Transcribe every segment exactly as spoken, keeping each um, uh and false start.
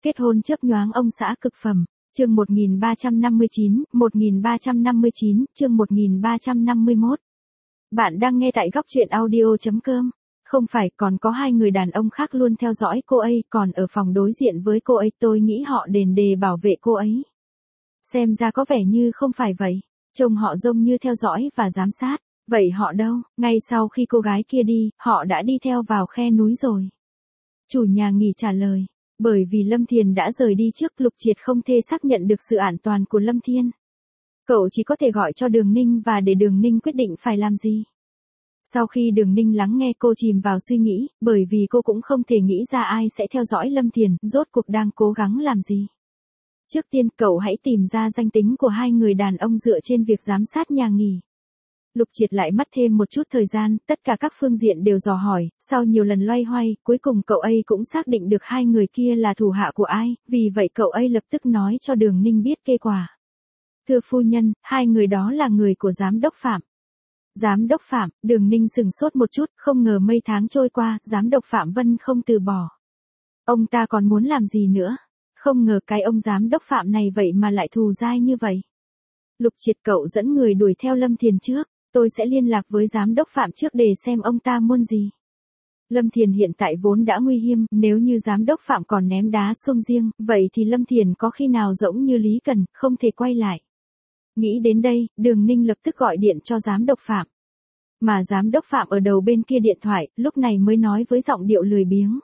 Kết hôn chớp nhoáng ông xã cực phẩm. Chương một nghìn ba trăm năm mươi chín, một nghìn ba trăm năm mươi chín, chương một nghìn ba trăm năm mươi mốt. Bạn đang nghe tại góc truyện audio chấm com. Không phải, còn có hai người đàn ông khác luôn theo dõi cô ấy, còn ở phòng đối diện với cô ấy, tôi nghĩ họ đền đề bảo vệ cô ấy. Xem ra có vẻ như không phải vậy. Trông họ giống như theo dõi và giám sát. Vậy họ đâu? Ngay sau khi cô gái kia đi, họ đã đi theo vào khe núi rồi. Chủ nhà nghỉ trả lời. Bởi vì Lâm Thiền đã rời đi trước, Lục Triệt không thể xác nhận được sự an toàn của Lâm Thiên. Cậu chỉ có thể gọi cho Đường Ninh và để Đường Ninh quyết định phải làm gì. Sau khi Đường Ninh lắng nghe, cô chìm vào suy nghĩ, bởi vì cô cũng không thể nghĩ ra ai sẽ theo dõi Lâm Thiền, rốt cuộc đang cố gắng làm gì. Trước tiên, cậu hãy tìm ra danh tính của hai người đàn ông dựa trên việc giám sát nhà nghỉ. Lục Triệt lại mất thêm một chút thời gian, tất cả các phương diện đều dò hỏi, sau nhiều lần loay hoay, cuối cùng cậu ấy cũng xác định được hai người kia là thủ hạ của ai, vì vậy cậu ấy lập tức nói cho Đường Ninh biết kết quả. Thưa phu nhân, hai người đó là người của giám đốc Phạm. Giám đốc Phạm, Đường Ninh sừng sốt một chút, không ngờ mấy tháng trôi qua, giám đốc Phạm Vân không từ bỏ. Ông ta còn muốn làm gì nữa? Không ngờ cái ông giám đốc Phạm này vậy mà lại thù dai như vậy. Lục Triệt, cậu dẫn người đuổi theo Lâm Thiền trước. Tôi sẽ liên lạc với giám đốc Phạm trước để xem ông ta muốn gì. Lâm Thiền hiện tại vốn đã nguy hiểm, nếu như giám đốc Phạm còn ném đá xông riêng, vậy thì Lâm Thiền có khi nào giống như Lý Cần, không thể quay lại. Nghĩ đến đây, Đường Ninh lập tức gọi điện cho giám đốc Phạm. Mà giám đốc Phạm ở đầu bên kia điện thoại, lúc này mới nói với giọng điệu lười biếng.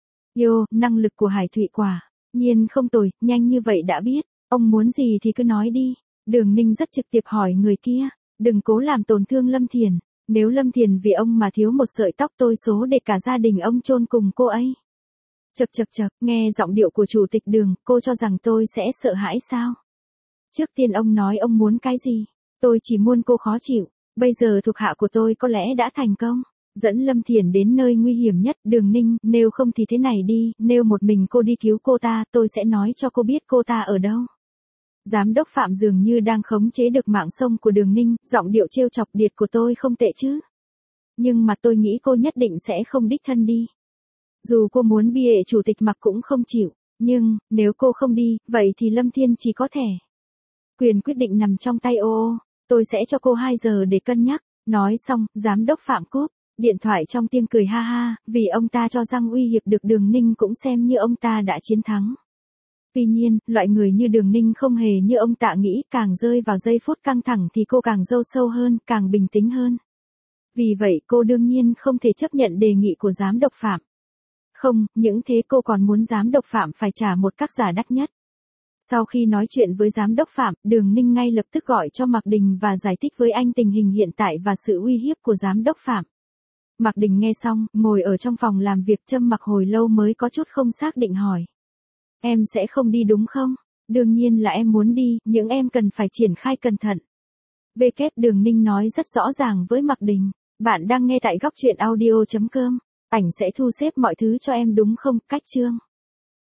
Yo, năng lực của Hải Thụy quả nhiên không tồi, nhanh như vậy đã biết, ông muốn gì thì cứ nói đi. Đường Ninh rất trực tiếp hỏi người kia. Đừng cố làm tổn thương Lâm Thiền, nếu Lâm Thiền vì ông mà thiếu một sợi tóc tôi số để cả gia đình ông chôn cùng cô ấy. Chậc chậc chậc, nghe giọng điệu của chủ tịch Đường, cô cho rằng tôi sẽ sợ hãi sao? Trước tiên ông nói ông muốn cái gì? Tôi chỉ muốn cô khó chịu, bây giờ thuộc hạ của tôi có lẽ đã thành công. Dẫn Lâm Thiền đến nơi nguy hiểm nhất. Đường Ninh, nếu không thì thế này đi, nếu một mình cô đi cứu cô ta, tôi sẽ nói cho cô biết cô ta ở đâu. Giám đốc Phạm dường như đang khống chế được mạng sông của Đường Ninh, giọng điệu trêu chọc, điệt của tôi không tệ chứ. Nhưng mà tôi nghĩ cô nhất định sẽ không đích thân đi. Dù cô muốn bia chủ tịch Mặc cũng không chịu, nhưng, nếu cô không đi, vậy thì Lâm Thiên chỉ có thể. Quyền quyết định nằm trong tay ô ô, tôi sẽ cho cô hai giờ để cân nhắc. Nói xong, giám đốc Phạm cúp điện thoại trong tiếng cười ha ha, vì ông ta cho rằng uy hiếp được Đường Ninh cũng xem như ông ta đã chiến thắng. Tuy nhiên, loại người như Đường Ninh không hề như ông tạ nghĩ, càng rơi vào giây phút căng thẳng thì cô càng râu sâu hơn, càng bình tĩnh hơn. Vì vậy cô đương nhiên không thể chấp nhận đề nghị của giám đốc Phạm. Không, những thế cô còn muốn giám đốc Phạm phải trả một các giá đắt nhất. Sau khi nói chuyện với giám đốc Phạm, Đường Ninh ngay lập tức gọi cho Mạc Đình và giải thích với anh tình hình hiện tại và sự uy hiếp của giám đốc Phạm. Mạc Đình nghe xong, ngồi ở trong phòng làm việc trầm mặc hồi lâu mới có chút không xác định hỏi. Em sẽ không đi đúng không? Đương nhiên là em muốn đi, nhưng em cần phải triển khai cẩn thận. Bê kép Đường Ninh nói rất rõ ràng với Mạc Đình. Bạn đang nghe tại góc truyện audio chấm com. Ảnh sẽ thu xếp mọi thứ cho em đúng không? Cách chương.